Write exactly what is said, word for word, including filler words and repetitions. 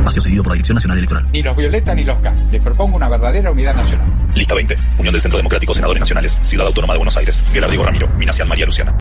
espacio cedido por la Dirección Nacional Electoral. Ni los Violeta ni los K. Les propongo una verdadera unidad nacional. Lista veinte. Unión del Centro Democrático, Senadores Nacionales, Ciudad Autónoma de Buenos Aires. Gelardigo Ramiro, Minacial María Luciana.